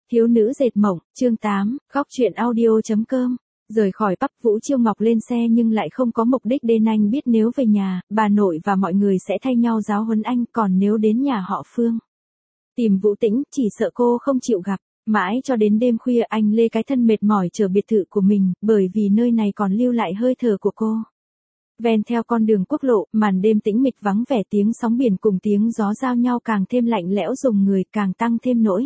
Thiếu nữ dệt mộng, chương 8, góc chuyện audio.com. Rời khỏi pub, Vũ Chiêu Ngọc lên xe nhưng lại không có mục đích đến. Anh biết nếu về nhà, bà nội và mọi người sẽ thay nhau giáo huấn anh, còn nếu đến nhà họ Phương tìm Vũ Tĩnh, chỉ sợ cô không chịu gặp. Mãi cho đến đêm khuya anh lê cái thân mệt mỏi trở biệt thự của mình, bởi vì nơi này còn lưu lại hơi thở của cô. Ven theo con đường quốc lộ, màn đêm tĩnh mịch vắng vẻ, tiếng sóng biển cùng tiếng gió giao nhau càng thêm lạnh lẽo, dùng người càng tăng thêm nỗi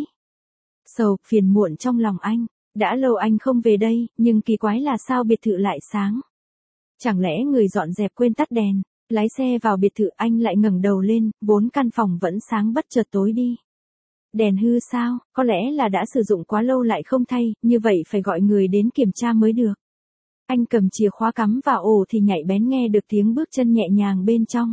sầu, phiền muộn trong lòng anh. Đã lâu anh không về đây, nhưng kỳ quái là sao biệt thự lại sáng. Chẳng lẽ người dọn dẹp quên tắt đèn? Lái xe vào biệt thự anh lại ngẩng đầu lên, vốn căn phòng vẫn sáng bất chợt tối đi. Đèn hư sao? Có lẽ là đã sử dụng quá lâu lại không thay, như vậy phải gọi người đến kiểm tra mới được. Anh cầm chìa khóa cắm vào ổ thì nhạy bén nghe được tiếng bước chân nhẹ nhàng bên trong.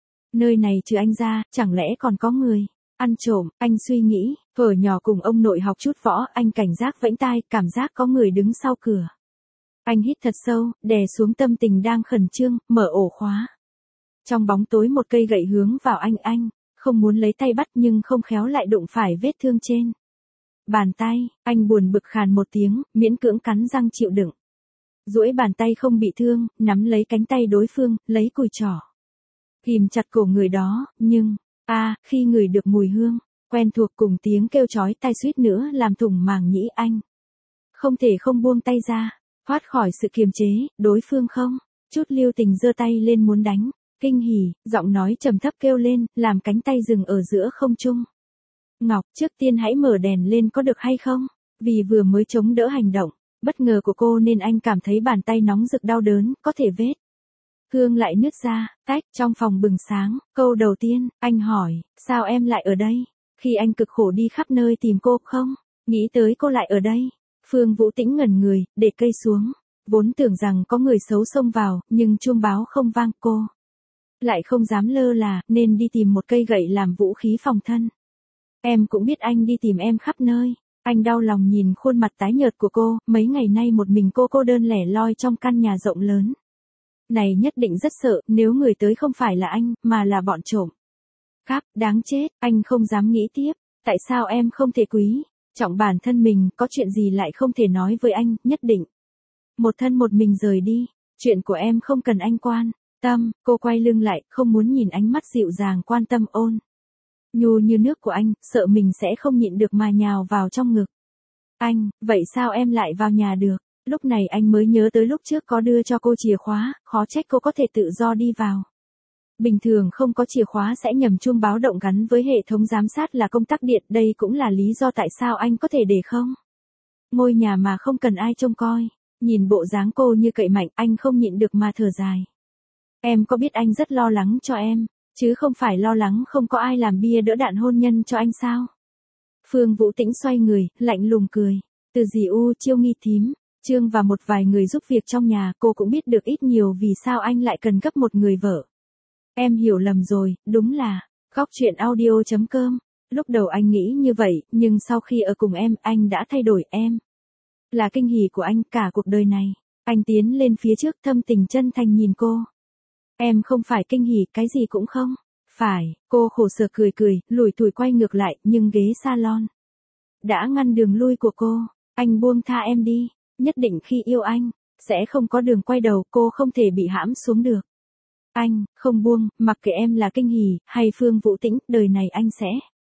Nơi này trừ anh ra, chẳng lẽ còn có người ăn trộm? Anh suy nghĩ, thuở nhỏ cùng ông nội học chút võ, anh cảnh giác vẫy tai, cảm giác có người đứng sau cửa. Anh hít thật sâu, đè xuống tâm tình đang khẩn trương, mở ổ khóa. Trong bóng tối một cây gậy hướng vào anh không muốn lấy tay bắt nhưng không khéo lại đụng phải vết thương trên bàn tay. Anh buồn bực khàn một tiếng, miễn cưỡng cắn răng chịu đựng. Duỗi bàn tay không bị thương, nắm lấy cánh tay đối phương, lấy cùi trỏ ghim chặt cổ người đó, nhưng khi ngửi được mùi hương quen thuộc cùng tiếng kêu chói tai suýt nữa làm thủng màng nhĩ anh. Không thể không buông tay ra, thoát khỏi sự kiềm chế, đối phương không chút lưu tình giơ tay lên muốn đánh. Kinh hỉ, giọng nói trầm thấp kêu lên, làm cánh tay dừng ở giữa không trung. Ngọc, trước tiên hãy mở đèn lên có được hay không? Vì vừa mới chống đỡ hành động bất ngờ của cô nên anh cảm thấy bàn tay nóng rực đau đớn, có thể vết thương lại nứt ra. Tách, trong phòng bừng sáng. Câu đầu tiên, anh hỏi, sao em lại ở đây? Khi anh cực khổ đi khắp nơi tìm cô, không nghĩ tới cô lại ở đây. Phương Vũ Tĩnh ngẩn người, để cây xuống. Vốn tưởng rằng có người xấu xông vào, nhưng chuông báo không vang, cô lại không dám lơ là, nên đi tìm một cây gậy làm vũ khí phòng thân. Em cũng biết anh đi tìm em khắp nơi. Anh đau lòng nhìn khuôn mặt tái nhợt của cô, mấy ngày nay một mình cô đơn lẻ loi trong căn nhà rộng lớn này, nhất định rất sợ, nếu người tới không phải là anh, mà là bọn trộm cắp. Đáng chết, anh không dám nghĩ tiếp. Tại sao em không thể quý trọng bản thân mình, có chuyện gì lại không thể nói với anh, nhất định một thân một mình rời đi. Chuyện của em không cần anh quan tâm. Cô quay lưng lại, không muốn nhìn ánh mắt dịu dàng quan tâm ôn nhu như nước của anh, sợ mình sẽ không nhịn được mà nhào vào trong ngực anh. Vậy sao em lại vào nhà được? Lúc này anh mới nhớ tới lúc trước có đưa cho cô chìa khóa, khó trách cô có thể tự do đi vào. Bình thường không có chìa khóa sẽ nhầm chuông báo động gắn với hệ thống giám sát là công tắc điện, đây cũng là lý do tại sao anh có thể để không ngôi nhà mà không cần ai trông coi. Nhìn bộ dáng cô như cậy mạnh, anh không nhịn được mà thở dài. Em có biết anh rất lo lắng cho em, chứ không phải lo lắng không có ai làm bia đỡ đạn hôn nhân cho anh sao? Phương Vũ Tĩnh xoay người, lạnh lùng cười. Từ dì U Chiêu nghi thím, Trương và một vài người giúp việc trong nhà, cô cũng biết được ít nhiều vì sao anh lại cần gấp một người vợ. Em hiểu lầm rồi, đúng là góc chuyện audio.com. Lúc đầu anh nghĩ như vậy, nhưng sau khi ở cùng em, anh đã thay đổi. Em là kinh hỉ của anh cả cuộc đời này. Anh tiến lên phía trước, thâm tình chân thành nhìn cô. Em không phải kinh hỉ, cái gì cũng không phải. Cô khổ sở cười cười, lủi thủi quay ngược lại, nhưng ghế salon đã ngăn đường lui của cô. Anh buông tha em đi, nhất định khi yêu anh sẽ không có đường quay đầu, cô không thể bị hãm xuống được. Anh không buông, mặc kệ em là kinh hỉ hay Phương Vũ Tĩnh, đời này anh sẽ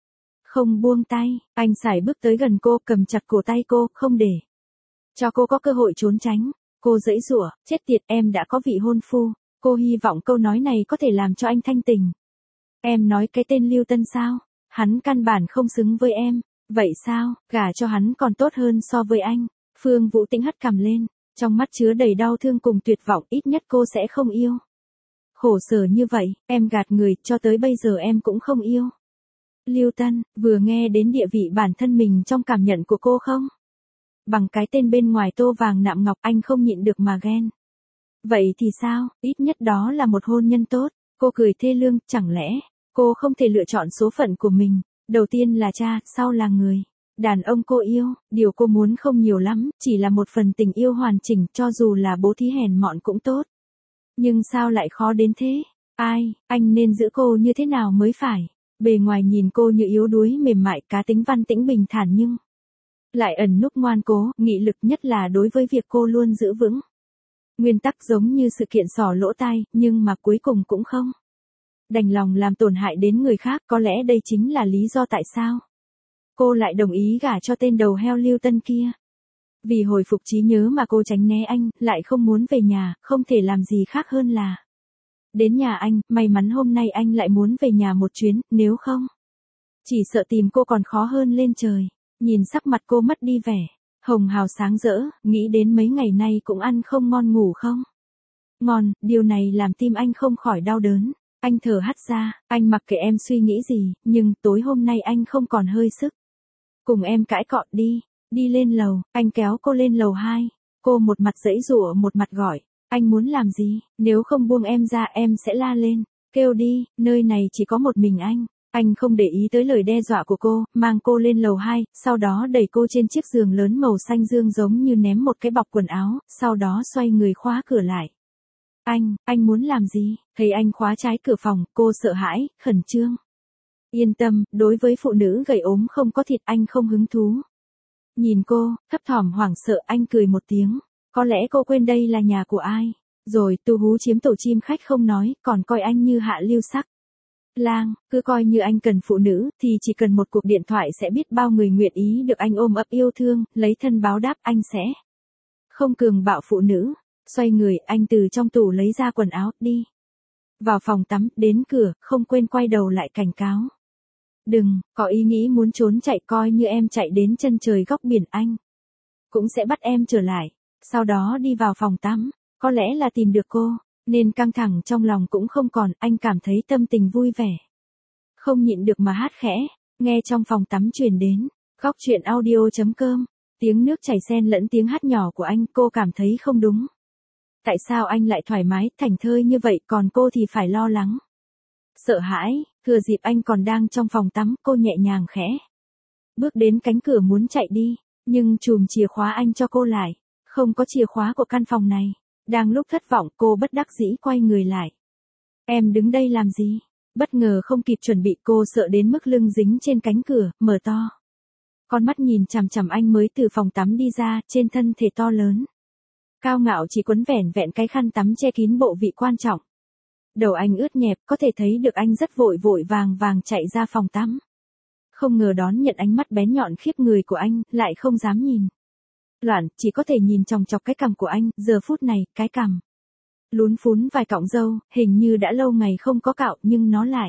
không buông tay. Anh sải bước tới gần cô, cầm chặt cổ tay cô, không để cho cô có cơ hội trốn tránh. Cô giãy giụa, chết tiệt, em đã có vị hôn phu. Cô hy vọng câu nói này có thể làm cho anh thanh tỉnh. Em nói cái tên Lưu Tân sao? Hắn căn bản không xứng với em. Vậy sao, gả cho hắn còn tốt hơn so với anh? Phương Vũ Tĩnh hất cằm lên, trong mắt chứa đầy đau thương cùng tuyệt vọng, ít nhất cô sẽ không yêu. Khổ sở như vậy, em gạt người, cho tới bây giờ em cũng không yêu. Lưu Tân, vừa nghe đến địa vị bản thân mình trong cảm nhận của cô không? Bằng cái tên bên ngoài tô vàng nạm ngọc, anh không nhịn được mà ghen. Vậy thì sao, ít nhất đó là một hôn nhân tốt. Cô cười thê lương, chẳng lẽ cô không thể lựa chọn số phận của mình? Đầu tiên là cha, sau là người đàn ông cô yêu. Điều cô muốn không nhiều lắm, chỉ là một phần tình yêu hoàn chỉnh, cho dù là bố thí hèn mọn cũng tốt. Nhưng sao lại khó đến thế? Anh nên giữ cô như thế nào mới phải? Bề ngoài nhìn cô như yếu đuối mềm mại, cá tính văn tĩnh bình thản, nhưng Lại ẩn núp ngoan cố, nghị lực nhất là đối với việc cô luôn giữ vững. Nguyên tắc giống như sự kiện xỏ lỗ tai, nhưng mà cuối cùng cũng không đành lòng làm tổn hại đến người khác, có lẽ đây chính là lý do tại sao cô lại đồng ý gả cho tên đầu heo Lưu Tân kia. Vì hồi phục trí nhớ mà cô tránh né anh, lại không muốn về nhà, không thể làm gì khác hơn là đến nhà anh, may mắn hôm nay anh lại muốn về nhà một chuyến, nếu không chỉ sợ tìm cô còn khó hơn lên trời. Nhìn sắc mặt cô mất đi vẻ hồng hào sáng rỡ, nghĩ đến mấy ngày nay cũng ăn không ngon ngủ không ngon, điều này làm tim anh không khỏi đau đớn. Anh thở hắt ra, anh mặc kệ em suy nghĩ gì, nhưng tối hôm nay anh không còn hơi sức. Cùng em cãi cọ đi, đi lên lầu, anh kéo cô lên lầu 2. Cô một mặt giãy giụa một mặt gọi, anh muốn làm gì, nếu không buông em ra em sẽ la lên, kêu đi, nơi này chỉ có một mình anh. Anh không để ý tới lời đe dọa của cô, mang cô lên lầu 2, sau đó đẩy cô trên chiếc giường lớn màu xanh dương giống như ném một cái bọc quần áo, sau đó xoay người khóa cửa lại. Anh muốn làm gì? Thấy anh khóa trái cửa phòng, cô sợ hãi, khẩn trương. Yên tâm, đối với phụ nữ gầy ốm không có thịt anh không hứng thú. Nhìn cô, thấp thỏm hoảng sợ, anh cười một tiếng. Có lẽ cô quên đây là nhà của ai. Rồi tu hú chiếm tổ chim khách không nói, còn coi anh như hạ lưu sắc lang, cứ coi như anh cần phụ nữ, thì chỉ cần một cuộc điện thoại sẽ biết bao người nguyện ý được anh ôm ấp yêu thương, lấy thân báo đáp, anh sẽ không cường bạo phụ nữ. Xoay người, anh từ trong tủ lấy ra quần áo, đi vào phòng tắm, đến cửa, không quên quay đầu lại cảnh cáo. Đừng, có ý nghĩ muốn trốn chạy, coi như em chạy đến chân trời góc biển anh cũng sẽ bắt em trở lại. Sau đó đi vào phòng tắm, có lẽ là tìm được cô, nên căng thẳng trong lòng cũng không còn, anh cảm thấy tâm tình vui vẻ. Không nhịn được mà hát khẽ, nghe trong phòng tắm truyền đến, góc truyện audio.com, tiếng nước chảy xen lẫn tiếng hát nhỏ của anh, cô cảm thấy không đúng. Tại sao anh lại thoải mái, thảnh thơi như vậy, còn cô thì phải lo lắng, sợ hãi. Thừa dịp anh còn đang trong phòng tắm, cô nhẹ nhàng khẽ bước đến cánh cửa muốn chạy đi, nhưng chùm chìa khóa anh cho cô lại, không có chìa khóa của căn phòng này. Đang lúc thất vọng, cô bất đắc dĩ quay người lại. Em đứng đây làm gì? Bất ngờ không kịp chuẩn bị, cô sợ đến mức lưng dính trên cánh cửa, mở to con mắt nhìn chằm chằm anh mới từ phòng tắm đi ra, trên thân thể to lớn cao ngạo chỉ quấn vẻn vẹn cái khăn tắm che kín bộ vị quan trọng. Đầu anh ướt nhẹp, có thể thấy được anh rất vội vàng chạy ra phòng tắm. Không ngờ đón nhận ánh mắt bén nhọn khiếp người của anh, lại không dám nhìn loạn, chỉ có thể nhìn chòng chọc cái cằm của anh. Giờ phút này, cái cằm lún phún vài cọng râu, hình như đã lâu ngày không có cạo, nhưng nó lại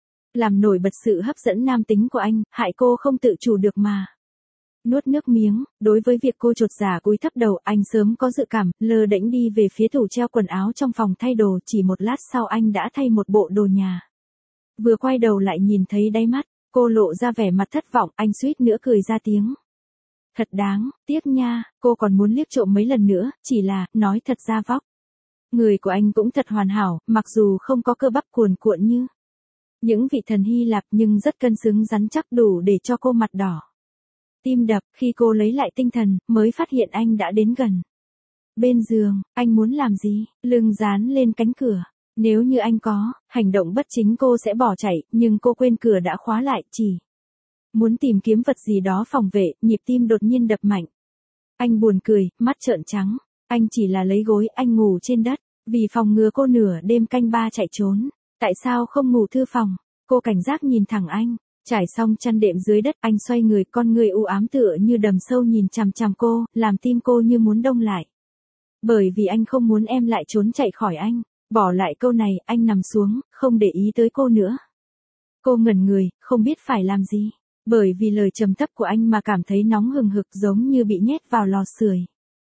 làm nổi bật sự hấp dẫn nam tính của anh, hại cô không tự chủ được mà nuốt nước miếng. Đối với việc cô chột dạ cúi thấp đầu, anh sớm có dự cảm, lơ đễnh đi về phía tủ treo quần áo trong phòng thay đồ, chỉ một lát sau anh đã thay một bộ đồ nhà. Vừa quay đầu lại nhìn thấy đáy mắt cô lộ ra vẻ mặt thất vọng, anh suýt nữa cười ra tiếng. Thật đáng tiếc nha, cô còn muốn liếc trộm mấy lần nữa, chỉ là, nói thật ra vóc người của anh cũng thật hoàn hảo, mặc dù không có cơ bắp cuồn cuộn như những vị thần Hy Lạp, nhưng rất cân xứng rắn chắc, đủ để cho cô mặt đỏ tim đập. Khi cô lấy lại tinh thần, mới phát hiện anh đã đến gần bên giường. Anh muốn làm gì? Lưng dán lên cánh cửa. Nếu như anh có hành động bất chính cô sẽ bỏ chạy, nhưng cô quên cửa đã khóa lại, chỉ muốn tìm kiếm vật gì đó phòng vệ. Nhịp tim đột nhiên đập mạnh. Anh buồn cười, mắt trợn trắng. Anh chỉ là lấy gối, anh ngủ trên đất, vì phòng ngừa cô nửa đêm canh ba chạy trốn. Tại sao không ngủ thư phòng? Cô cảnh giác nhìn thẳng anh. Trải xong chăn đệm dưới đất, anh xoay người, con người u ám tựa như đầm sâu nhìn chằm chằm cô, làm tim cô như muốn đông lại. Bởi vì anh không muốn em lại trốn chạy khỏi anh. Bỏ lại câu này, anh nằm xuống, không để ý tới cô nữa. Cô ngẩn người, không biết phải làm gì. Bởi vì lời trầm thấp của anh mà cảm thấy nóng hừng hực, giống như bị nhét vào lò sưởi.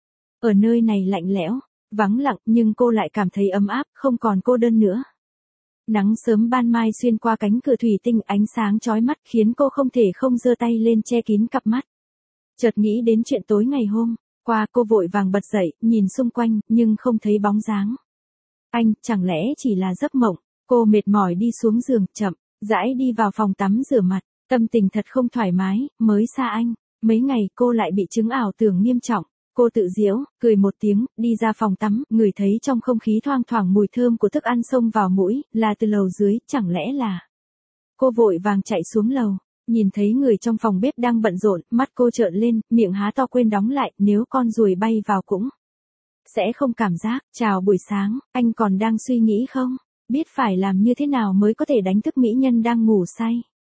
Ở nơi này lạnh lẽo, vắng lặng, nhưng cô lại cảm thấy ấm áp, không còn cô đơn nữa. Nắng sớm ban mai xuyên qua cánh cửa thủy tinh, ánh sáng chói mắt khiến cô không thể không giơ tay lên che kín cặp mắt. Chợt nghĩ đến chuyện tối ngày hôm qua, cô vội vàng bật dậy, nhìn xung quanh, nhưng không thấy bóng dáng anh, chẳng lẽ chỉ là giấc mộng. Cô mệt mỏi đi xuống giường, chậm rãi đi vào phòng tắm rửa mặt, tâm tình thật không thoải mái, mới xa anh mấy ngày, cô lại bị chứng ảo tưởng nghiêm trọng. Cô tự giễu, cười một tiếng, đi ra phòng tắm, ngửi thấy trong không khí thoang thoảng mùi thơm của thức ăn xông vào mũi, là từ lầu dưới, chẳng lẽ là. Cô vội vàng chạy xuống lầu, Nhìn thấy người trong phòng bếp đang bận rộn, mắt cô trợn lên, miệng há to quên đóng lại, nếu con ruồi bay vào cũng sẽ không cảm giác. Chào buổi sáng, anh còn đang suy nghĩ không? Biết phải làm như thế nào mới có thể đánh thức mỹ nhân đang ngủ say.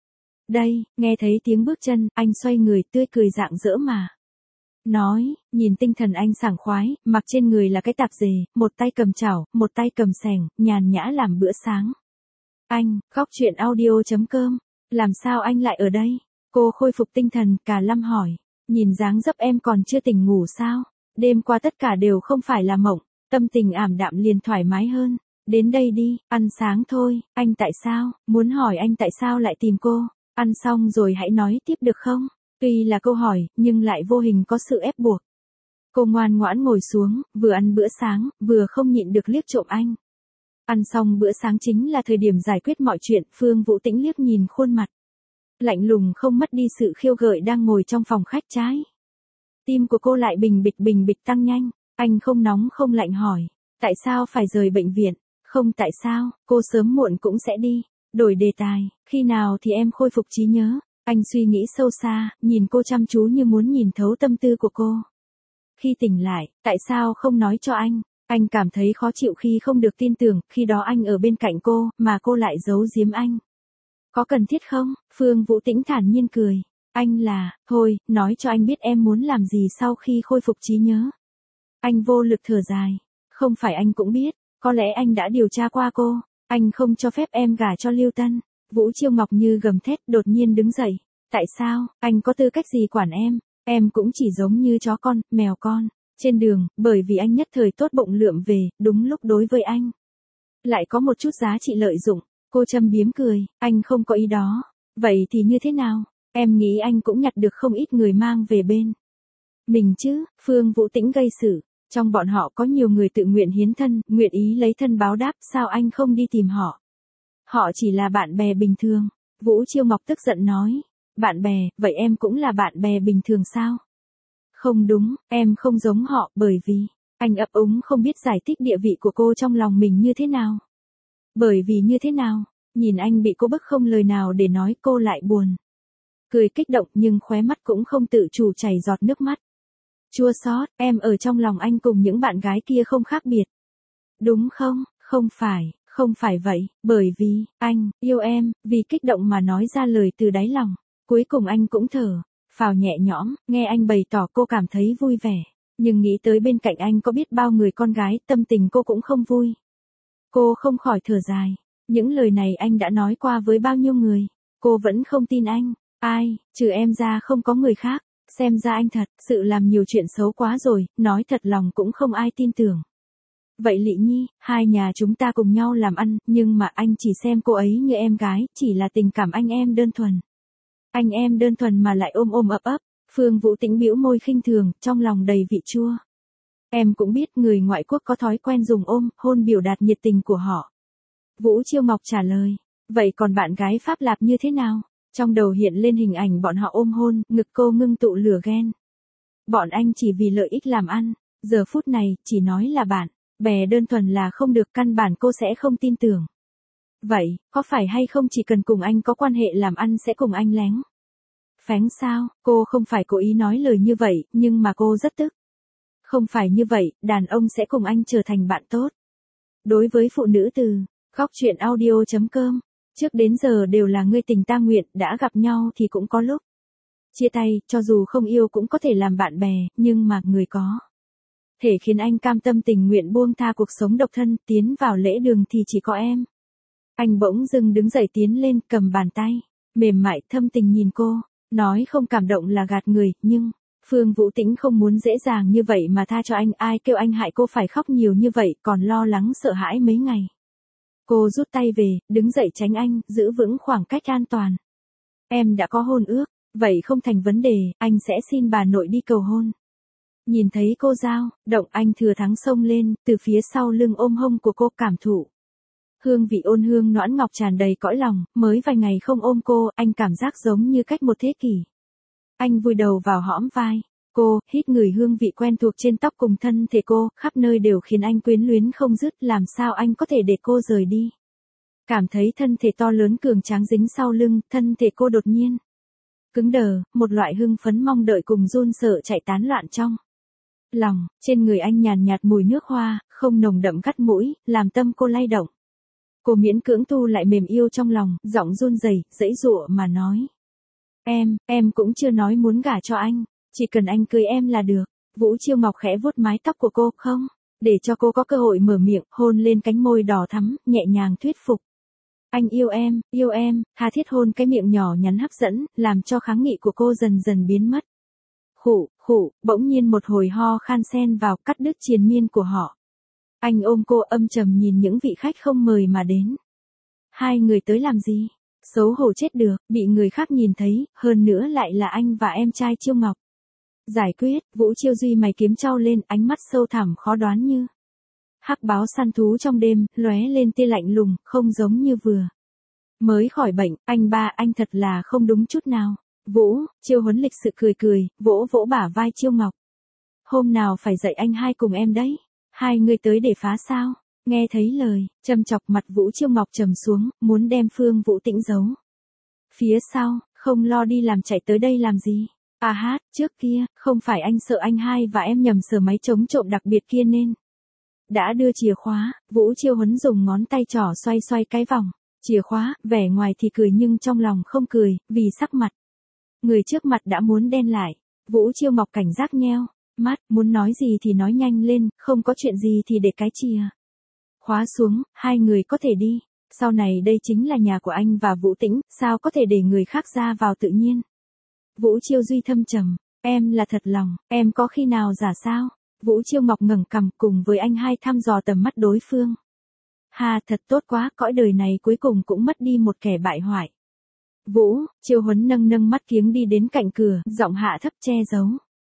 Đây, nghe thấy tiếng bước chân, anh xoay người tươi cười rạng rỡ mà. Nói, nhìn tinh thần anh sảng khoái, mặc trên người là cái tạp dề, một tay cầm chảo, một tay cầm xẻng, nhàn nhã làm bữa sáng. Anh, khóc chuyện audio.com, làm sao anh lại ở đây? Cô khôi phục tinh thần, cả lâm hỏi, nhìn dáng dấp em còn chưa tỉnh ngủ sao? Đêm qua tất cả đều không phải là mộng, tâm tình ảm đạm liền thoải mái hơn. Đến đây đi, ăn sáng thôi, anh tại sao, muốn hỏi anh tại sao lại tìm cô? Ăn xong rồi hãy nói tiếp được không? Tuy là câu hỏi, nhưng lại vô hình có sự ép buộc. Cô ngoan ngoãn ngồi xuống, vừa ăn bữa sáng, vừa không nhịn được liếc trộm anh. Ăn xong bữa sáng chính là thời điểm giải quyết mọi chuyện, Phương Vũ Tĩnh liếc nhìn khuôn mặt lạnh lùng không mất đi sự khiêu gợi đang ngồi trong phòng khách trái. Tim của cô lại bình bịch tăng nhanh, anh không nóng không lạnh hỏi, tại sao phải rời bệnh viện? Không tại sao, cô sớm muộn cũng sẽ đi. Đổi đề tài, khi nào thì em khôi phục trí nhớ? Anh suy nghĩ sâu xa, nhìn cô chăm chú như muốn nhìn thấu tâm tư của cô. Khi tỉnh lại, tại sao không nói cho anh? Anh cảm thấy khó chịu khi không được tin tưởng, khi đó anh ở bên cạnh cô, mà cô lại giấu giếm anh. Có cần thiết không? Phương Vũ Tĩnh thản nhiên cười. Anh là, thôi, nói cho anh biết em muốn làm gì sau khi khôi phục trí nhớ. Anh vô lực thở dài. Không phải anh cũng biết, có lẽ anh đã điều tra qua cô. Anh không cho phép em gả cho Lưu Tân. Vũ Chiêu Ngọc như gầm thét đột nhiên đứng dậy. Tại sao, anh có tư cách gì quản em cũng chỉ giống như chó con, mèo con. Trên đường, bởi vì anh nhất thời tốt bụng lượm về, đúng lúc đối với anh. Lại có một chút giá trị lợi dụng, cô châm biếm cười, anh không có ý đó. Vậy thì như thế nào? Em nghĩ anh cũng nhặt được không ít người mang về bên mình chứ, Phương Vũ Tĩnh gây sự. Trong bọn họ có nhiều người tự nguyện hiến thân, nguyện ý lấy thân báo đáp, sao anh không đi tìm họ? Họ chỉ là bạn bè bình thường. Vũ Chiêu Ngọc tức giận nói. Bạn bè, vậy em cũng là bạn bè bình thường sao? Không đúng, em không giống họ, bởi vì, anh ấp úng không biết giải thích địa vị của cô trong lòng mình như thế nào. Bởi vì như thế nào? Nhìn anh bị cô bức không lời nào để nói, cô lại buồn. Cười kích động nhưng khóe mắt cũng không tự chủ chảy giọt nước mắt. Chua xót, em ở trong lòng anh cùng những bạn gái kia không khác biệt. Đúng không? Không phải vậy, bởi vì, anh, yêu em, vì kích động mà nói ra lời từ đáy lòng. Cuối cùng anh cũng thở phào nhẹ nhõm, nghe anh bày tỏ cô cảm thấy vui vẻ. Nhưng nghĩ tới bên cạnh anh có biết bao người con gái, tâm tình cô cũng không vui. Cô không khỏi thở dài. Những lời này anh đã nói qua với bao nhiêu người. Cô vẫn không tin anh. Ai, trừ em ra không có người khác. Xem ra anh thật sự làm nhiều chuyện xấu quá rồi, nói thật lòng cũng không ai tin tưởng. Vậy Lị Nhi, hai nhà chúng ta cùng nhau làm ăn, nhưng mà anh chỉ xem cô ấy như em gái, chỉ là tình cảm anh em đơn thuần. Anh em đơn thuần mà lại ôm ấp. Phương Vũ Tĩnh bĩu môi khinh thường, trong lòng đầy vị chua. Em cũng biết người ngoại quốc có thói quen dùng ôm, hôn biểu đạt nhiệt tình của họ. Vũ Chiêu Ngọc trả lời. Vậy còn bạn gái Pháp Lạp như thế nào? Trong đầu hiện lên hình ảnh bọn họ ôm hôn, ngực cô ngưng tụ lửa ghen. Bọn anh chỉ vì lợi ích làm ăn, giờ phút này, chỉ nói là bạn bè đơn thuần là không được, căn bản cô sẽ không tin tưởng. Vậy, có phải hay không chỉ cần cùng anh có quan hệ làm ăn sẽ cùng anh lén phén sao? Cô không phải cố ý nói lời như vậy, nhưng mà cô rất tức. Không phải như vậy, đàn ông sẽ cùng anh trở thành bạn tốt. Đối với phụ nữ từ khóc chuyện audio.com, trước đến giờ đều là ngươi tình ta nguyện, đã gặp nhau thì cũng có lúc chia tay, cho dù không yêu cũng có thể làm bạn bè, nhưng mà người có thể khiến anh cam tâm tình nguyện buông tha cuộc sống độc thân, tiến vào lễ đường thì chỉ có em. Anh bỗng dưng đứng dậy tiến lên, cầm bàn tay mềm mại thâm tình nhìn cô, nói không cảm động là gạt người, nhưng Phương Vũ Tĩnh không muốn dễ dàng như vậy mà tha cho anh, ai kêu anh hại cô phải khóc nhiều như vậy, còn lo lắng sợ hãi mấy ngày. Cô rút tay về, đứng dậy tránh anh, giữ vững khoảng cách an toàn. Em đã có hôn ước, vậy không thành vấn đề, anh sẽ xin bà nội đi cầu hôn. Nhìn thấy cô dao động, anh thừa thắng xông lên, từ phía sau lưng ôm hông của cô, cảm thụ hương vị ôn hương noãn ngọc tràn đầy cõi lòng, mới vài ngày không ôm cô, anh cảm giác giống như cách một thế kỷ. Anh vùi đầu vào hõm vai cô, hít người hương vị quen thuộc trên tóc cùng thân thể cô, khắp nơi đều khiến anh quyến luyến không dứt, làm sao anh có thể để cô rời đi. Cảm thấy thân thể to lớn cường tráng dính sau lưng, thân thể cô đột nhiên cứng đờ, một loại hưng phấn mong đợi cùng run sợ chạy tán loạn trong lòng. Trên người anh nhàn nhạt mùi nước hoa, không nồng đậm cắt mũi, làm tâm cô lay động. Cô miễn cưỡng tu lại mềm yêu trong lòng, giọng run rẩy, giãy giụa mà nói. Em cũng chưa nói muốn gả cho anh, chỉ cần anh cưới em là được. Vũ Chiêu Ngọc khẽ vuốt mái tóc của cô, không, để cho cô có cơ hội mở miệng, hôn lên cánh môi đỏ thắm, nhẹ nhàng thuyết phục. Anh yêu em, tha thiết hôn cái miệng nhỏ nhắn hấp dẫn, làm cho kháng nghị của cô dần dần biến mất. Khụ, bỗng nhiên một hồi ho khan xen vào, cắt đứt triền miên của họ. Anh ôm cô âm trầm nhìn những vị khách không mời mà đến. Hai người tới làm gì? Xấu hổ chết được, bị người khác nhìn thấy, hơn nữa lại là anh và em trai Chiêu Ngọc. Giải quyết, Vũ Chiêu Duy mày kiếm trao lên, ánh mắt sâu thẳm khó đoán như hắc báo săn thú trong đêm, lóe lên tia lạnh lùng, không giống như vừa mới khỏi bệnh. Anh thật là không đúng chút nào. Vũ Chiêu Huấn lịch sự cười, vỗ vỗ bả vai Chiêu Ngọc. Hôm nào phải dạy anh hai cùng em đấy. Hai người tới để phá sao? Nghe thấy lời châm chọc, mặt Vũ Chiêu Ngọc trầm xuống, muốn đem Phương Vũ Tĩnh giấu phía sau, không lo đi làm chạy tới đây làm gì? Trước kia, không phải anh sợ anh hai và em nhầm sở máy chống trộm đặc biệt kia nên đã đưa chìa khóa. Vũ Chiêu Huấn dùng ngón tay trỏ xoay cái vòng chìa khóa, vẻ ngoài thì cười nhưng trong lòng không cười, vì sắc mặt người trước mặt đã muốn đen lại. Vũ Chiêu Ngọc cảnh giác nheo mắt, muốn nói gì thì nói nhanh lên, không có chuyện gì thì để cái chìa khóa xuống, hai người có thể đi. Sau này đây chính là nhà của anh và Vũ Tĩnh, sao có thể để người khác ra vào tự nhiên. Vũ Chiêu Duy thâm trầm, em là thật lòng, em có khi nào giả sao? Vũ Chiêu Ngọc ngẩng cằm, cùng với anh hai thăm dò tầm mắt đối phương. Thật tốt quá, cõi đời này cuối cùng cũng mất đi một kẻ bại hoại. Vũ Chiêu Huấn nâng mắt kiếng đi đến cạnh cửa, giọng hạ thấp che giấu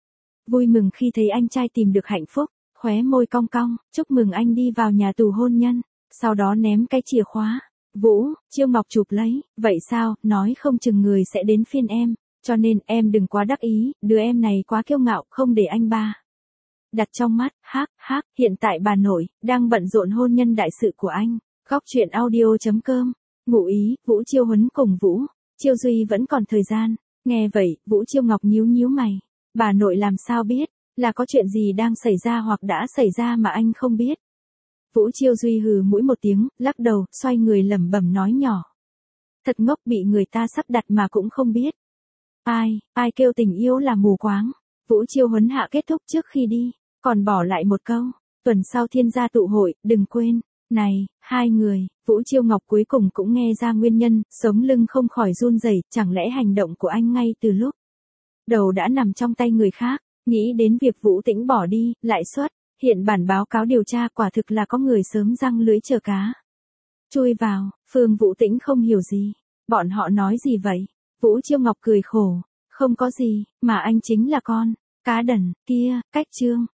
vui mừng khi thấy anh trai tìm được hạnh phúc, khóe môi cong cong, chúc mừng anh đi vào nhà tù hôn nhân, sau đó ném cái chìa khóa. Vũ Chiêu Ngọc chụp lấy, vậy sao, nói không chừng người sẽ đến phiên em, cho nên em đừng quá đắc ý, đứa em này quá kiêu ngạo, không để anh ba đặt trong mắt. Hiện tại bà nội đang bận rộn hôn nhân đại sự của anh. Góc truyện audio.com. Ngụ ý, Vũ Chiêu Huấn cùng Vũ Chiêu Duy vẫn còn thời gian. Nghe vậy, Vũ Chiêu Ngọc nhíu mày. Bà nội làm sao biết, là có chuyện gì đang xảy ra hoặc đã xảy ra mà anh không biết. Vũ Chiêu Duy hừ mũi một tiếng, lắc đầu, xoay người lẩm bẩm nói nhỏ. Thật ngốc, bị người ta sắp đặt mà cũng không biết. Ai kêu tình yêu là mù quáng. Vũ Chiêu Huấn hạ kết thúc trước khi đi, còn bỏ lại một câu. Tuần sau thiên gia tụ hội, đừng quên. Này, hai người, Vũ Chiêu Ngọc cuối cùng cũng nghe ra nguyên nhân, sống lưng không khỏi run rẩy, chẳng lẽ hành động của anh ngay từ lúc đầu đã nằm trong tay người khác. Nghĩ đến việc Vũ Tĩnh bỏ đi, lại xuất hiện bản báo cáo điều tra, quả thực là có người sớm giăng lưới chờ cá chui vào. Phương Vũ Tĩnh không hiểu gì. Bọn họ nói gì vậy? Vũ Chiêu Ngọc cười khổ. Không có gì, mà anh chính là con cá đần kia. Cách chương